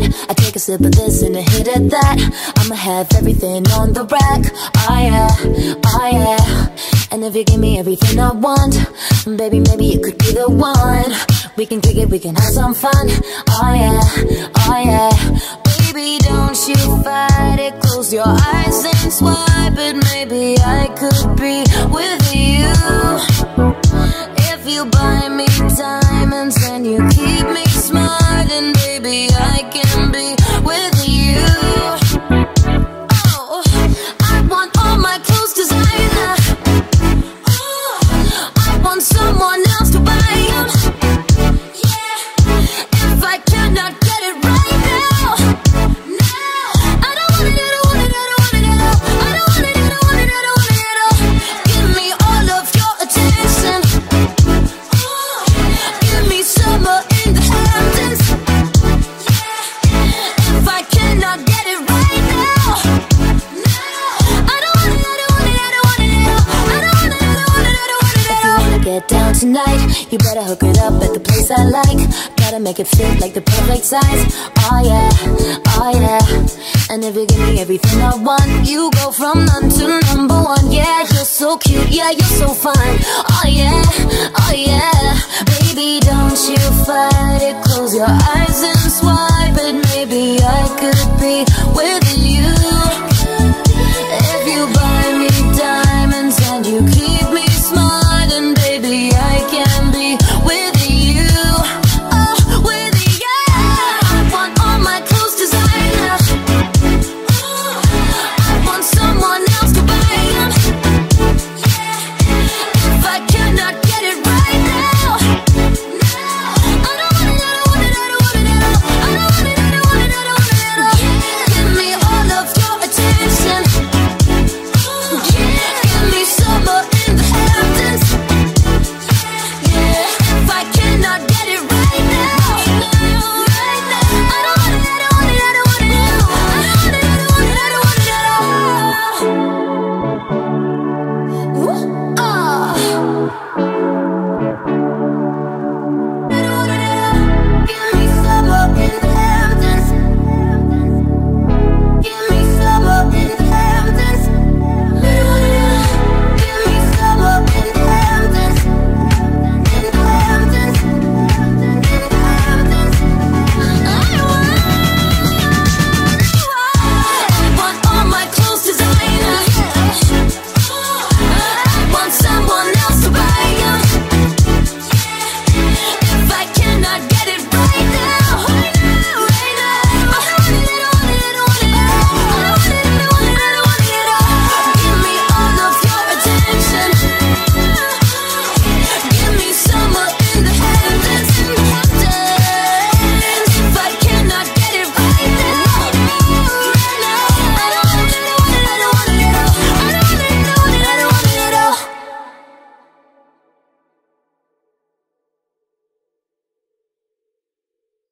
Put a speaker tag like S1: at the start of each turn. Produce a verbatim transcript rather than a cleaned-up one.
S1: I take a sip of this and a hit of that. I'ma have everything on the rack. Oh yeah, oh yeah. And if you give me everything I want, baby, maybe it could be the one. We can kick it, we can have some fun. Oh yeah, oh yeah. Baby, don't you fight it. Close your eyes and swipe it. Maybe I could be with you. If you buy me diamonds and you keep me smiling, baby, I can be with you. Oh, I want all my clothes designer. Oh, I want someone else to buy them. Yeah, if I cannot get it right now, now I don't want it, I don't want it, I don't want it at all. I don't want it, I don't want it, I don't want it at all. Give me all of your attention. Oh, give me summer in the Hamptons. Yeah, if I cannot get it right now, now I don't want it, I don't want it, I don't want it at all. I don't want it, I don't want it, I don't want it at all. If you wanna get down tonight, you better hook it up at the place I like. Gotta make it fit like the perfect size. Oh yeah, oh yeah. And if you give me everything I want, you go from none to number one. Yeah, you're so cute, yeah, you're so fine. Oh yeah, oh yeah. Baby, don't you fight it. Close your eyes and swipe.